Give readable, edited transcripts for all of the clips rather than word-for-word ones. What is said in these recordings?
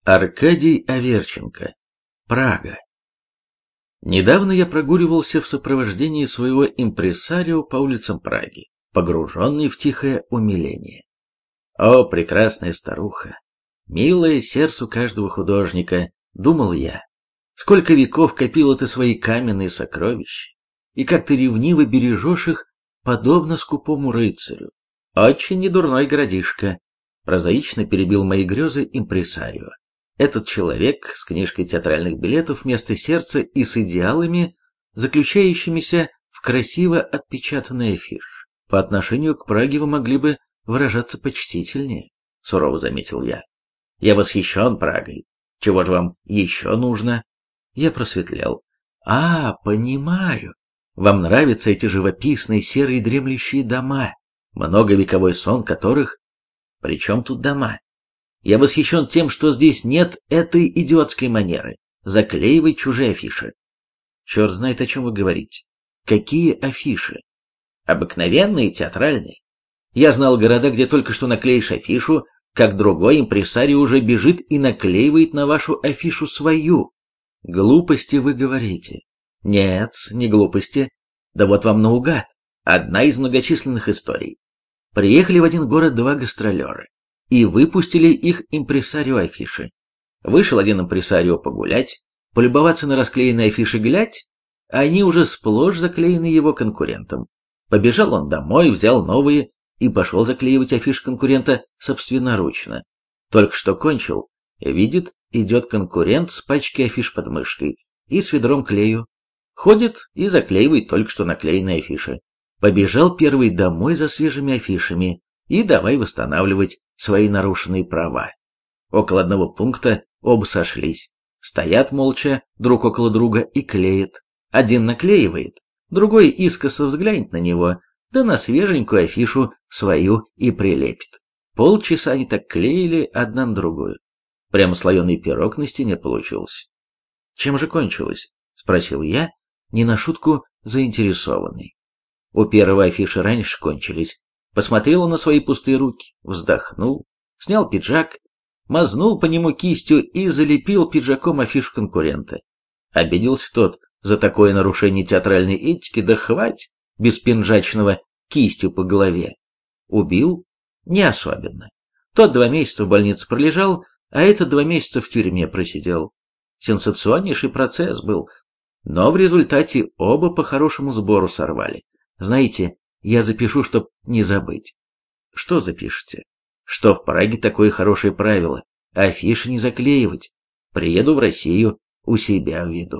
Аркадий Аверченко. Прага. Недавно я прогуливался в сопровождении своего импресарио по улицам Праги, погруженный в тихое умиление. О, прекрасная старуха! Милое сердцу каждого художника, думал я. Сколько веков копила ты свои каменные сокровища, и как ты ревниво бережешь их, подобно скупому рыцарю. Очень недурной городишко, прозаично перебил мои грезы импресарио. Этот человек с книжкой театральных билетов вместо сердца и с идеалами, заключающимися в красиво отпечатанный афиш. По отношению к Праге вы могли бы выражаться почтительнее, сурово заметил я. Я восхищен Прагой. Чего же вам еще нужно? Я просветлел. Понимаю. Вам нравятся эти живописные серые дремлющие дома, многовековой сон которых... Причем тут дома? Я восхищен тем, что здесь нет этой идиотской манеры заклеивать чужие афиши. Черт знает, о чем вы говорите. Какие афиши? Обыкновенные, театральные. Я знал города, где только что наклеишь афишу, как другой импресарио уже бежит и наклеивает на вашу афишу свою. Глупости вы говорите. Нет, не глупости. Да вот вам наугад. Одна из многочисленных историй. Приехали в один город два гастролера и выпустили их импресарио афиши. Вышел один импресарио погулять, полюбоваться на расклеенные афиши глядь, а они уже сплошь заклеены его конкурентом. Побежал он домой, взял новые и пошел заклеивать афиши конкурента собственноручно. Только что кончил, видит, идет конкурент с пачкой афиш под мышкой и с ведром клею. Ходит и заклеивает только что наклеенные афиши. Побежал первый домой за свежими афишами и давай восстанавливать свои нарушенные права. Около одного пункта оба сошлись. Стоят молча друг около друга и клеят. Один наклеивает, другой искоса взглянет на него, да на свеженькую афишу свою и прилепит. Полчаса они так клеили одна на другую. Прямо слоеный пирог на стене получился. «Чем же кончилось?» — спросил я, не на шутку заинтересованный. У первого афиши раньше кончились. Посмотрел он на свои пустые руки, вздохнул, снял пиджак, мазнул по нему кистью и залепил пиджаком афишу конкурента. Обиделся тот за такое нарушение театральной этики, да хвать беспинжачного кистью по голове. Убил? Не особенно. Тот 2 месяца в больнице пролежал, а этот 2 месяца в тюрьме просидел. Сенсационнейший процесс был, но в результате оба по хорошему сбору сорвали. Знаете, я запишу, чтоб не забыть. Что запишете? Что в Праге такое хорошее правило. Афиши не заклеивать. Приеду в Россию, у себя в виду.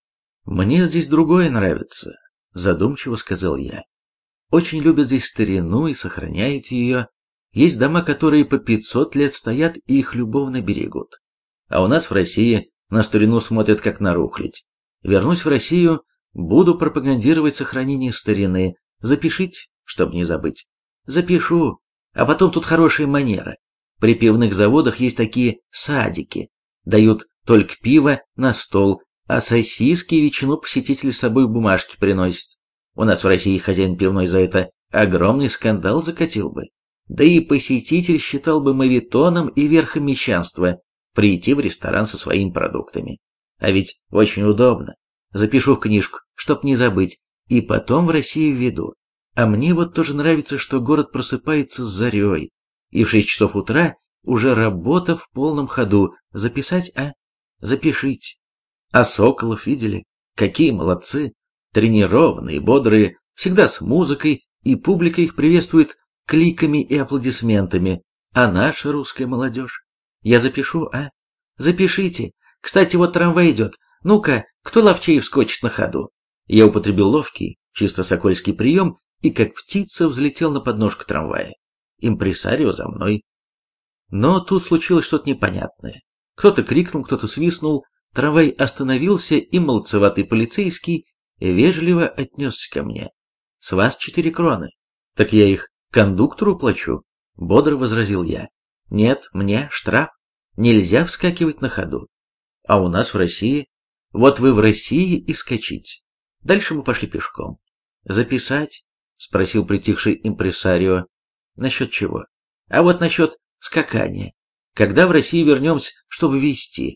Мне здесь другое нравится, задумчиво сказал я. Очень любят здесь старину и сохраняют ее. Есть дома, которые по 500 лет стоят и их любовно берегут. А у нас в России на старину смотрят как на рухлядь. Вернусь в Россию, буду пропагандировать сохранение старины. Запишите, чтобы не забыть. Запишу. А потом тут хорошая манера. При пивных заводах есть такие садики. Дают только пиво на стол, а сосиски и ветчину посетитель с собой в бумажке приносит. У нас в России хозяин пивной за это огромный скандал закатил бы. Да и посетитель считал бы моветоном и верхом мещанства прийти в ресторан со своими продуктами. А ведь очень удобно. Запишу в книжку, чтоб не забыть, и потом в Россию введу. А мне вот тоже нравится, что город просыпается с зарей, и в 6 часов утра уже работа в полном ходу. Записать, а? Запишите. А Соколов видели? Какие молодцы! Тренированные, бодрые, всегда с музыкой, и публика их приветствует кликами и аплодисментами. А наша русская молодежь? Я запишу, а? Запишите. Кстати, вот трамвай идет. Ну-ка, кто ловчей вскочит на ходу? Я употребил ловкий, чисто сокольский прием и как птица взлетел на подножку трамвая. Импресарио за мной. Но тут случилось что-то непонятное. Кто-то крикнул, кто-то свистнул, трамвай остановился, и молодцеватый полицейский вежливо отнесся ко мне. «С вас 4 кроны». «Так я их кондуктору плачу», — бодро возразил я. «Нет, мне штраф. Нельзя вскакивать на ходу. А у нас в России...» «Вот вы в России и скачите». Дальше мы пошли пешком. «Записать?» — спросил притихший импресарио. «Насчет чего?» «А вот насчет скакания. Когда в Россию вернемся, чтобы везти?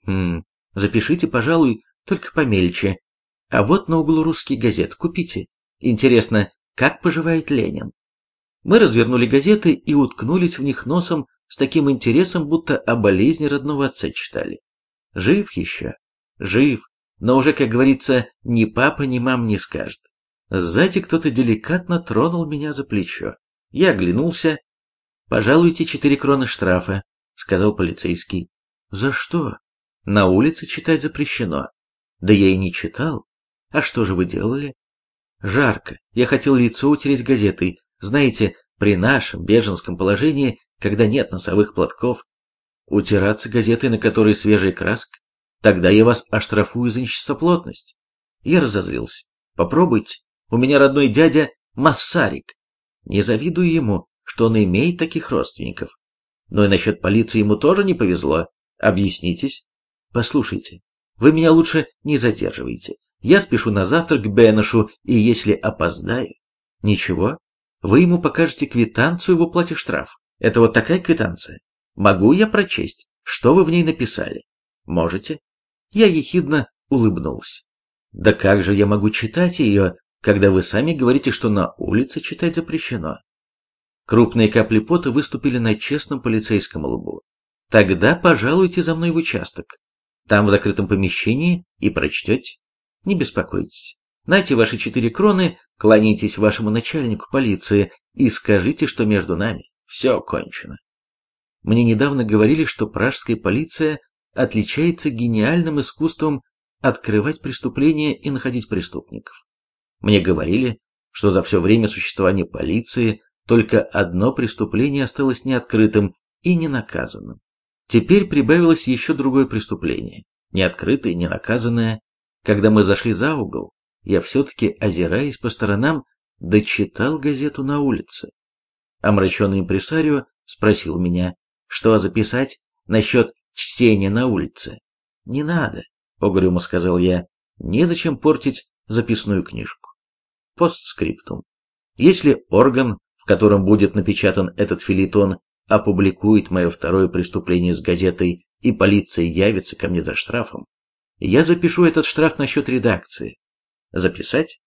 Запишите, пожалуй, только помельче. А вот на углу русские газеты купите. Интересно, как поживает Ленин? Мы развернули газеты и уткнулись в них носом с таким интересом, будто о болезни родного отца читали. Жив еще? Жив, но уже, как говорится, ни папа, ни мам не скажет. Сзади кто-то деликатно тронул меня за плечо. Я оглянулся. «Пожалуйте 4 кроны штрафа», — сказал полицейский. «За что?» «На улице читать запрещено». «Да я и не читал. А что же вы делали?» «Жарко. Я хотел лицо утереть газетой. Знаете, при нашем беженском положении, когда нет носовых платков, утираться газетой, на которой свежая краска, тогда я вас оштрафую за нечистоплотность». Я разозлился. «Попробуйте. У меня родной дядя Массарик. Не завидую ему, что он имеет таких родственников. Но и насчет полиции ему тоже не повезло. Объяснитесь». «Послушайте, вы меня лучше не задерживайте. Я спешу на завтрак к Бенышу, и если опоздаю...» «Ничего, вы ему покажете квитанцию в уплате штрафа. Это вот такая квитанция. Могу я прочесть, что вы в ней написали?» «Можете». Я ехидно улыбнулся. «Да как же я могу читать ее, когда вы сами говорите, что на улице читать запрещено?» Крупные капли пота выступили на честном полицейском лбу. «Тогда пожалуйте за мной в участок. Там в закрытом помещении и прочтете. Не беспокойтесь. Найте ваши 4 кроны, кланяйтесь вашему начальнику полиции и скажите, что между нами все кончено». Мне недавно говорили, что пражская полиция отличается гениальным искусством открывать преступления и находить преступников. Мне говорили, что за все время существования полиции только одно преступление осталось неоткрытым и ненаказанным. Теперь прибавилось еще другое преступление, неоткрытое и ненаказанное. Когда мы зашли за угол, я все-таки, озираясь по сторонам, дочитал газету на улице. Омраченный импресарио спросил меня, что записать насчет чтения на улице. «Не надо», — угрюмо сказал я, — «незачем портить записную книжку». Постскриптум. Если орган, в котором будет напечатан этот фельетон, опубликует мое второе преступление с газетой, и полиция явится ко мне за штрафом, я запишу этот штраф на счет редакции. Записать?